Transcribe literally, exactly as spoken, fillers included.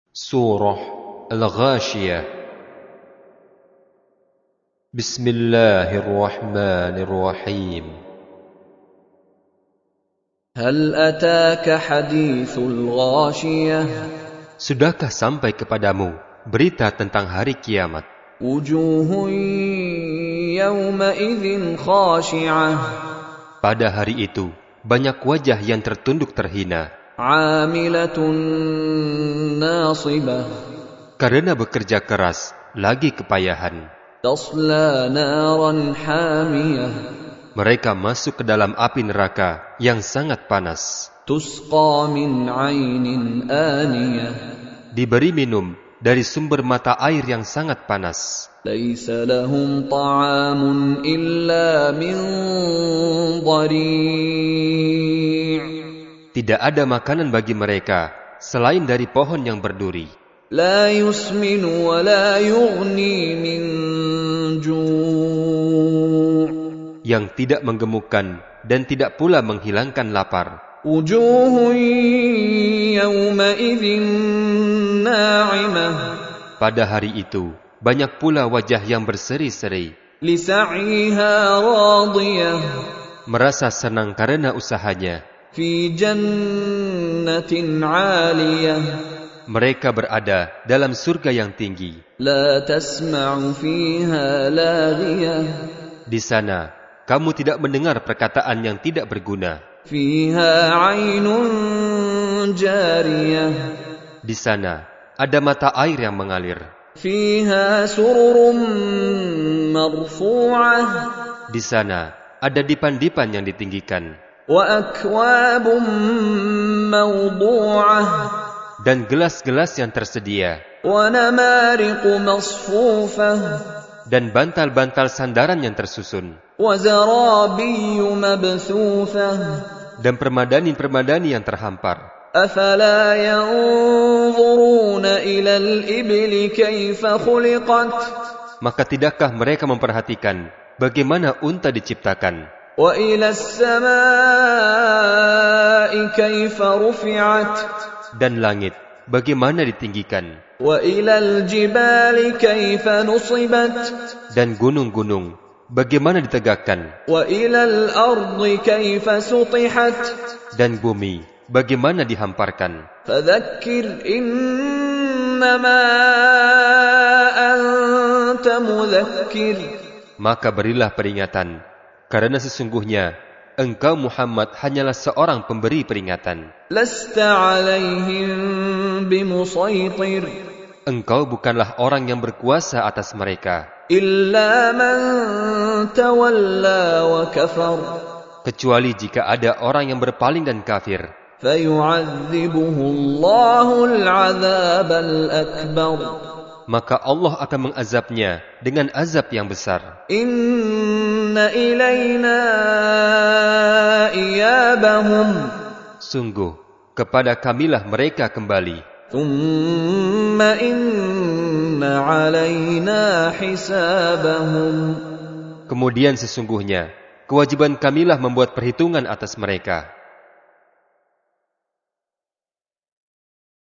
Surah Al-Ghashiyah. Bismillahirrahmanirrahim. Hal ataka hadithul ghashiyah. Sudahkah sampai kepadamu berita tentang hari kiamat? Wujuhun yawma idzin khashi'ah. Pada hari itu banyak wajah yang tertunduk terhina. 'Amilatun nasibah. Karena bekerja keras lagi kepayahan. Tasla naran hamiyah. Mereka masuk ke dalam api neraka yang sangat panas. Tusqa min 'ainin aniyah. Diberi minum dari sumber mata air yang sangat panas. Laisa lahum ta'amun illa min dhari'. Tidak ada makanan bagi mereka selain dari pohon yang berduri. La yusminu wa la yughni min ju'. Yang tidak menggemukkan dan tidak pula menghilangkan lapar. Wujuhun yawma idzin na'imah. Pada hari itu banyak pula wajah yang berseri-seri. Li sa'iha radiyah. Merasa senang karena usahanya. Fi jannatin 'aliyah. Mereka berada dalam surga yang tinggi. La tasma'u fiha laghiyah. Di sana kamu tidak mendengar perkataan yang tidak berguna. Fiha 'ainun jariyah. Di sana ada mata air yang mengalir. Fiha sururun marfu'ah. Di sana ada dipan-dipan yang ditinggikan. Wa akwabun mawdu'ah. Dan gelas-gelas yang tersedia. Wa namariqu masfufah. Dan bantal-bantal sandaran yang tersusun. Wa zarabiyyu mabthufah. Dan permadani-permadani yang terhampar. Afala yanzuruna ila al-ibli kaifa khuliqat. Maka tidakkah mereka memperhatikan bagaimana unta diciptakan? Wa ila as-samaa'i kaifa rufi'at. Dan langit bagaimana ditinggikan? Wa ila al-jibali kaifa nusibat. Dan gunung-gunung bagaimana ditegakkan? Wa ila al-ardi kaifa sutihat. Dan bumi bagaimana dihamparkan? Fadzakkir innama anta mudzakkir. Maka berilah peringatan, karena sesungguhnya engkau Muhammad hanyalah seorang pemberi peringatan. Lasta 'alaihim bimusaitir. Engkau bukanlah orang yang berkuasa atas mereka. Illa man tawalla wa kafar. Kecuali jika ada orang yang berpaling dan kafir. Fayu'adzibuhu Allahul 'adzabal akbar. Maka Allah akan mengazabnya dengan azab yang besar. Inna ilaina iyabahum. Sungguh, kepada kamilah mereka kembali. Thumma inna alaina hisabahum. Kemudian sesungguhnya, kewajiban kamilah membuat perhitungan atas mereka.